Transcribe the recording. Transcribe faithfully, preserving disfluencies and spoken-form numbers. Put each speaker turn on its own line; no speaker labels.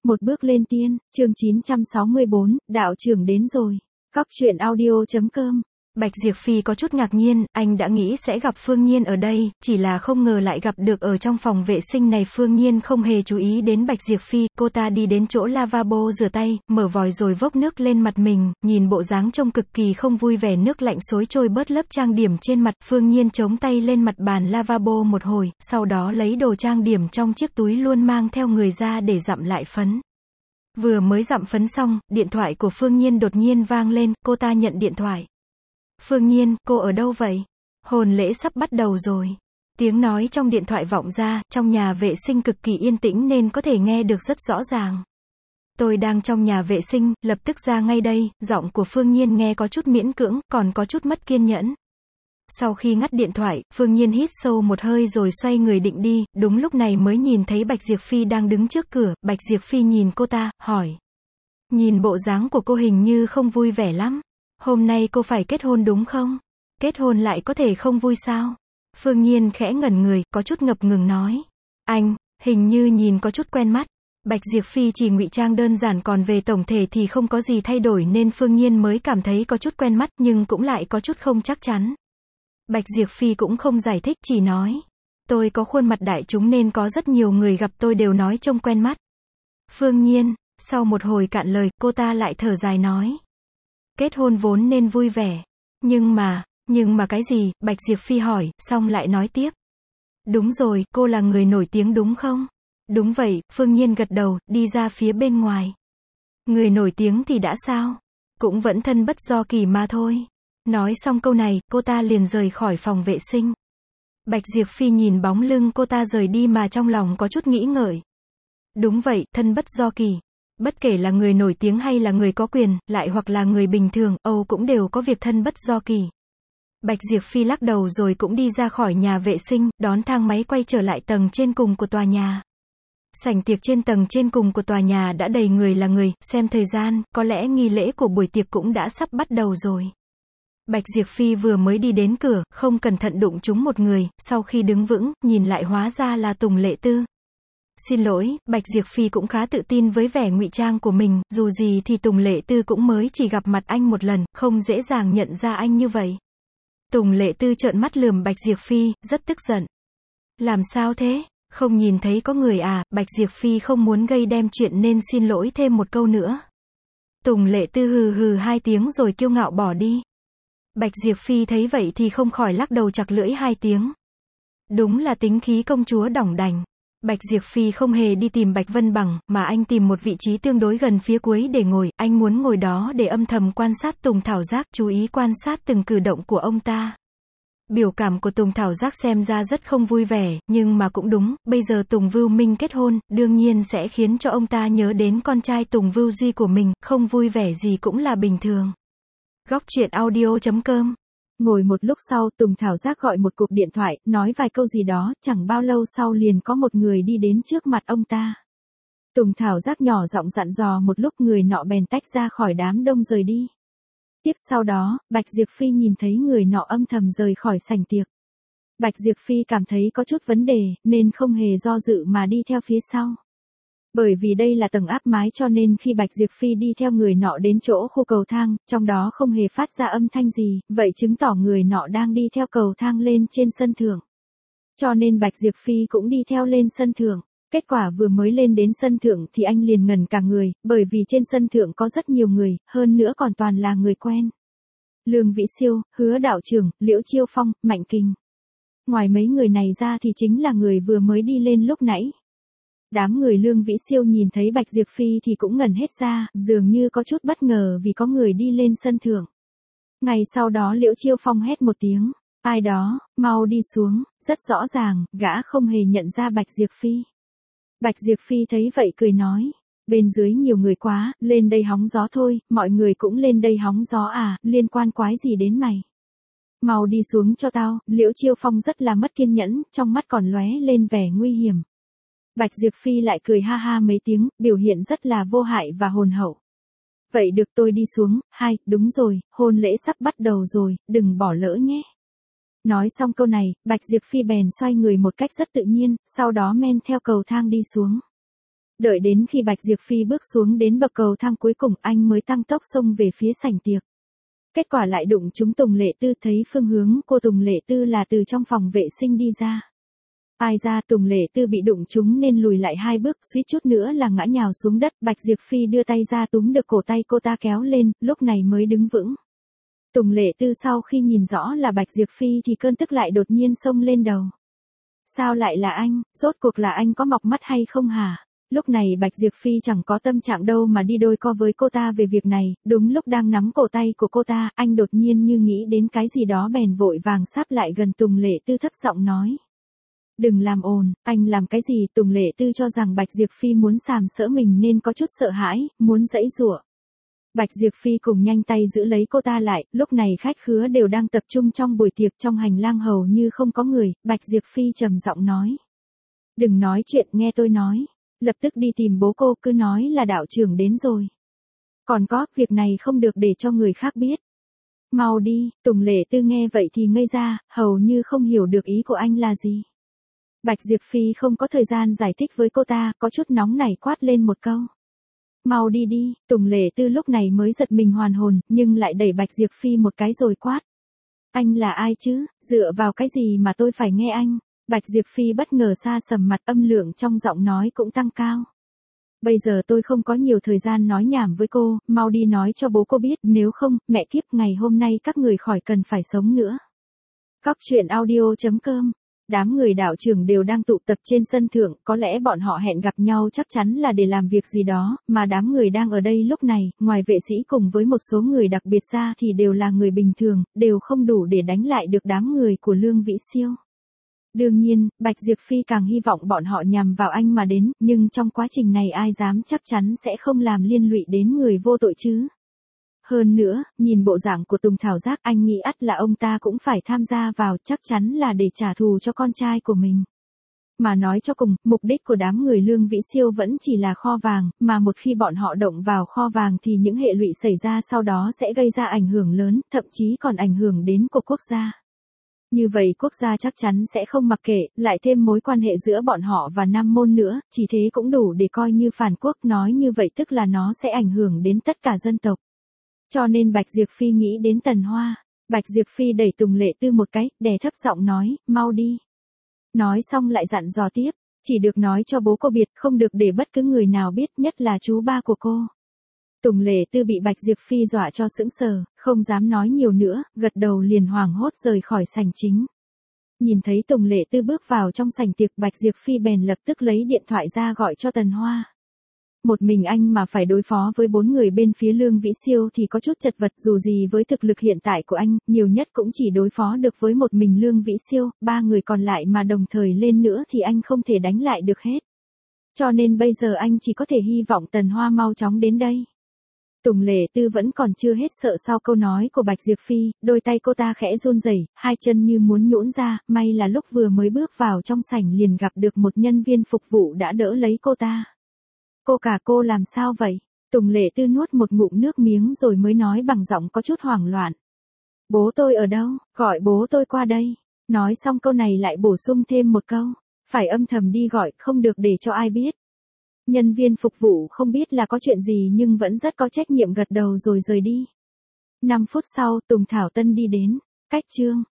Một bước lên tiên, chương chín trăm sáu mươi bốn, đạo trưởng đến rồi. Góc truyện audio.com.
Bạch Diệp Phi có chút ngạc nhiên, anh đã nghĩ sẽ gặp Phương Nhiên ở đây, chỉ là không ngờ lại gặp được ở trong phòng vệ sinh này. Phương Nhiên không hề chú ý đến Bạch Diệp Phi, cô ta đi đến chỗ lavabo rửa tay, mở vòi rồi vốc nước lên mặt mình, nhìn bộ dáng trông cực kỳ không vui vẻ, nước lạnh xối trôi bớt lớp trang điểm trên mặt. Phương Nhiên chống tay lên mặt bàn lavabo một hồi, sau đó lấy đồ trang điểm trong chiếc túi luôn mang theo người ra để dặm lại phấn. Vừa mới dặm phấn xong, điện thoại của Phương Nhiên đột nhiên vang lên, cô ta nhận điện thoại. Phương Nhiên, cô ở đâu vậy? Hôn lễ sắp bắt đầu rồi. Tiếng nói trong điện thoại vọng ra, trong nhà vệ sinh cực kỳ yên tĩnh nên có thể nghe được rất rõ ràng. Tôi đang trong nhà vệ sinh, lập tức ra ngay đây. Giọng của Phương Nhiên nghe có chút miễn cưỡng, còn có chút mất kiên nhẫn. Sau khi ngắt điện thoại, Phương Nhiên hít sâu một hơi rồi xoay người định đi, đúng lúc này mới nhìn thấy Bạch Diệp Phi đang đứng trước cửa. Bạch Diệp Phi nhìn cô ta, hỏi. Nhìn bộ dáng của cô hình như không vui vẻ lắm. Hôm nay cô phải kết hôn đúng không? Kết hôn lại có thể không vui sao? Phương Nhiên khẽ ngẩn người, có chút ngập ngừng nói. Anh, hình như nhìn có chút quen mắt. Bạch Diệp Phi chỉ ngụy trang đơn giản, còn về tổng thể thì không có gì thay đổi nên Phương Nhiên mới cảm thấy có chút quen mắt, nhưng cũng lại có chút không chắc chắn. Bạch Diệp Phi cũng không giải thích, chỉ nói. Tôi có khuôn mặt đại chúng nên có rất nhiều người gặp tôi đều nói trông quen mắt. Phương Nhiên, sau một hồi cạn lời, cô ta lại thở dài nói. Kết hôn vốn nên vui vẻ. Nhưng mà, nhưng mà cái gì? Bạch Diệp Phi hỏi, xong lại nói tiếp. Đúng rồi, cô là người nổi tiếng đúng không? Đúng vậy, Phương Nhiên gật đầu, đi ra phía bên ngoài. Người nổi tiếng thì đã sao? Cũng vẫn thân bất do kỳ mà thôi. Nói xong câu này, cô ta liền rời khỏi phòng vệ sinh. Bạch Diệp Phi nhìn bóng lưng cô ta rời đi mà trong lòng có chút nghĩ ngợi. Đúng vậy, thân bất do kỳ. Bất kể là người nổi tiếng hay là người có quyền, lại hoặc là người bình thường, Âu cũng đều có việc thân bất do kỳ. Bạch Diệp Phi lắc đầu rồi cũng đi ra khỏi nhà vệ sinh, đón thang máy quay trở lại tầng trên cùng của tòa nhà. Sảnh tiệc trên tầng trên cùng của tòa nhà đã đầy người là người, xem thời gian, có lẽ nghi lễ của buổi tiệc cũng đã sắp bắt đầu rồi. Bạch Diệp Phi vừa mới đi đến cửa, không cẩn thận đụng trúng một người, sau khi đứng vững, nhìn lại hóa ra là Tùng Lệ Tư. Xin lỗi, Bạch Diệp Phi cũng khá tự tin với vẻ ngụy trang của mình, dù gì thì Tùng Lệ Tư cũng mới chỉ gặp mặt anh một lần, không dễ dàng nhận ra anh như vậy. Tùng Lệ Tư trợn mắt lườm Bạch Diệp Phi, rất tức giận. Làm sao thế? Không nhìn thấy có người à? Bạch Diệp Phi không muốn gây đem chuyện nên xin lỗi thêm một câu nữa. Tùng Lệ Tư hừ hừ hai tiếng rồi kiêu ngạo bỏ đi. Bạch Diệp Phi thấy vậy thì không khỏi lắc đầu chặt lưỡi hai tiếng. Đúng là tính khí công chúa đỏng đành. Bạch Diệp Phi không hề đi tìm Bạch Vân Bằng, mà anh tìm một vị trí tương đối gần phía cuối để ngồi, anh muốn ngồi đó để âm thầm quan sát Tùng Thảo Giác, chú ý quan sát từng cử động của ông ta. Biểu cảm của Tùng Thảo Giác xem ra rất không vui vẻ, nhưng mà cũng đúng, bây giờ Tùng Vưu Minh kết hôn, đương nhiên sẽ khiến cho ông ta nhớ đến con trai Tùng Vưu Duy của mình, không vui vẻ gì cũng là bình thường. Góc truyện audio.com.
Ngồi một lúc sau, Tùng Thảo Giác gọi một cuộc điện thoại, nói vài câu gì đó, chẳng bao lâu sau liền có một người đi đến trước mặt ông ta. Tùng Thảo Giác nhỏ giọng dặn dò một lúc, người nọ bèn tách ra khỏi đám đông rời đi. Tiếp sau đó, Bạch Diệp Phi nhìn thấy người nọ âm thầm rời khỏi sảnh tiệc. Bạch Diệp Phi cảm thấy có chút vấn đề, nên không hề do dự mà đi theo phía sau. Bởi vì đây là tầng áp mái cho nên khi Bạch Diệp Phi đi theo người nọ đến chỗ khu cầu thang, trong đó không hề phát ra âm thanh gì, vậy chứng tỏ người nọ đang đi theo cầu thang lên trên sân thượng. Cho nên Bạch Diệp Phi cũng đi theo lên sân thượng. Kết quả vừa mới lên đến sân thượng thì anh liền ngẩn cả người, bởi vì trên sân thượng có rất nhiều người, hơn nữa còn toàn là người quen. Lương Vĩ Siêu, Hứa Đạo Trưởng, Liễu Chiêu Phong, Mạnh Kình. Ngoài mấy người này ra thì chính là người vừa mới đi lên lúc nãy. Đám người Lương Vĩ Siêu nhìn thấy Bạch Diệp Phi thì cũng ngẩn hết ra, dường như có chút bất ngờ vì có người đi lên sân thượng. Ngay sau đó Liễu Chiêu Phong hét một tiếng, ai đó, mau đi xuống, rất rõ ràng, gã không hề nhận ra Bạch Diệp Phi. Bạch Diệp Phi thấy vậy cười nói, bên dưới nhiều người quá, lên đây hóng gió thôi, mọi người cũng lên đây hóng gió à, liên quan quái gì đến mày. Mau đi xuống cho tao. Liễu Chiêu Phong rất là mất kiên nhẫn, trong mắt còn lóe lên vẻ nguy hiểm. Bạch Diệp Phi lại cười ha ha mấy tiếng, biểu hiện rất là vô hại và hồn hậu. Vậy được, tôi đi xuống. Hai, đúng rồi, hôn lễ sắp bắt đầu rồi, đừng bỏ lỡ nhé. Nói xong câu này, Bạch Diệp Phi bèn xoay người một cách rất tự nhiên, sau đó men theo cầu thang đi xuống. Đợi đến khi Bạch Diệp Phi bước xuống đến bậc cầu thang cuối cùng anh mới tăng tốc xông về phía sảnh tiệc. Kết quả lại đụng trúng Tùng Lệ Tư, thấy phương hướng cô Tùng Lệ Tư là từ trong phòng vệ sinh đi ra. Ai ra Tùng Lệ Tư bị đụng trúng nên lùi lại hai bước, suýt chút nữa là ngã nhào xuống đất. Bạch Diệp Phi đưa tay ra túm được cổ tay cô ta kéo lên, lúc này mới đứng vững. Tùng Lệ Tư sau khi nhìn rõ là Bạch Diệp Phi thì cơn tức lại đột nhiên xông lên đầu. Sao lại là anh, rốt cuộc là anh có mọc mắt hay không hả? Lúc này Bạch Diệp Phi chẳng có tâm trạng đâu mà đi đôi co với cô ta về việc này, đúng lúc đang nắm cổ tay của cô ta, anh đột nhiên như nghĩ đến cái gì đó bèn vội vàng sáp lại gần Tùng Lệ Tư thấp giọng nói. Đừng làm ồn, anh làm cái gì? Tùng Lệ Tư cho rằng Bạch Diệp Phi muốn sàm sỡ mình nên có chút sợ hãi, muốn giãy giụa. Bạch Diệp Phi cùng nhanh tay giữ lấy cô ta lại, lúc này khách khứa đều đang tập trung trong buổi tiệc, trong hành lang hầu như không có người. Bạch Diệp Phi trầm giọng nói. Đừng nói chuyện, nghe tôi nói. Lập tức đi tìm bố cô, cứ nói là đạo trưởng đến rồi. Còn có, việc này không được để cho người khác biết. Mau đi. Tùng Lệ Tư nghe vậy thì ngây ra, hầu như không hiểu được ý của anh là gì. Bạch Diệp Phi không có thời gian giải thích với cô ta, có chút nóng nảy quát lên một câu. Mau đi đi. Tùng Lệ Tư lúc này mới giật mình hoàn hồn, nhưng lại đẩy Bạch Diệp Phi một cái rồi quát. Anh là ai chứ, dựa vào cái gì mà tôi phải nghe anh? Bạch Diệp Phi bất ngờ sa sầm mặt, âm lượng trong giọng nói cũng tăng cao. Bây giờ tôi không có nhiều thời gian nói nhảm với cô, mau đi nói cho bố cô biết, nếu không, mẹ kiếp, ngày hôm nay các người khỏi cần phải sống nữa. Cóc truyện audio chấm com. Đám người đạo trưởng đều đang tụ tập trên sân thượng, có lẽ bọn họ hẹn gặp nhau chắc chắn là để làm việc gì đó, mà đám người đang ở đây lúc này, ngoài vệ sĩ cùng với một số người đặc biệt ra thì đều là người bình thường, đều không đủ để đánh lại được đám người của Lương Vĩ Siêu. Đương nhiên, Bạch Diệp Phi càng hy vọng bọn họ nhằm vào anh mà đến, nhưng trong quá trình này ai dám chắc chắn sẽ không làm liên lụy đến người vô tội chứ. Hơn nữa, nhìn bộ dạng của Tùng Thảo Giác, anh nghĩ ắt là ông ta cũng phải tham gia vào, chắc chắn là để trả thù cho con trai của mình. Mà nói cho cùng, mục đích của đám người Lương Vĩ Siêu vẫn chỉ là kho vàng, mà một khi bọn họ động vào kho vàng thì những hệ lụy xảy ra sau đó sẽ gây ra ảnh hưởng lớn, thậm chí còn ảnh hưởng đến của quốc gia. Như vậy quốc gia chắc chắn sẽ không mặc kệ, lại thêm mối quan hệ giữa bọn họ và Nam Môn nữa, chỉ thế cũng đủ để coi như phản quốc, nói như vậy tức là nó sẽ ảnh hưởng đến tất cả dân tộc. Cho nên Bạch Diệp Phi nghĩ đến Tần Hoa. Bạch Diệp Phi đẩy Tùng Lệ Tư một cái, đè thấp giọng nói, mau đi. Nói xong lại dặn dò tiếp, chỉ được nói cho bố cô biết, không được để bất cứ người nào biết, nhất là chú ba của cô. Tùng Lệ Tư bị Bạch Diệp Phi dọa cho sững sờ, không dám nói nhiều nữa, gật đầu liền hoảng hốt rời khỏi sảnh chính. Nhìn thấy Tùng Lệ Tư bước vào trong sảnh tiệc, Bạch Diệp Phi bèn lập tức lấy điện thoại ra gọi cho Tần Hoa. Một mình anh mà phải đối phó với bốn người bên phía Lương Vĩ Siêu thì có chút chật vật, dù gì với thực lực hiện tại của anh, nhiều nhất cũng chỉ đối phó được với một mình Lương Vĩ Siêu, ba người còn lại mà đồng thời lên nữa thì anh không thể đánh lại được hết. Cho nên bây giờ anh chỉ có thể hy vọng Tần Hoa mau chóng đến đây. Tùng Lệ Tư vẫn còn chưa hết sợ sau câu nói của Bạch Diệp Phi, đôi tay cô ta khẽ run rẩy, hai chân như muốn nhũn ra, may là lúc vừa mới bước vào trong sảnh liền gặp được một nhân viên phục vụ đã đỡ lấy cô ta. Cô cả cô làm sao vậy? Tùng Lệ Tư nuốt một ngụm nước miếng rồi mới nói bằng giọng có chút hoảng loạn. Bố tôi ở đâu? Gọi bố tôi qua đây. Nói xong câu này lại bổ sung thêm một câu. Phải âm thầm đi gọi, không được để cho ai biết. Nhân viên phục vụ không biết là có chuyện gì nhưng vẫn rất có trách nhiệm gật đầu rồi rời đi. năm phút sau, Tùng Thảo Tân đi đến. Cách chương.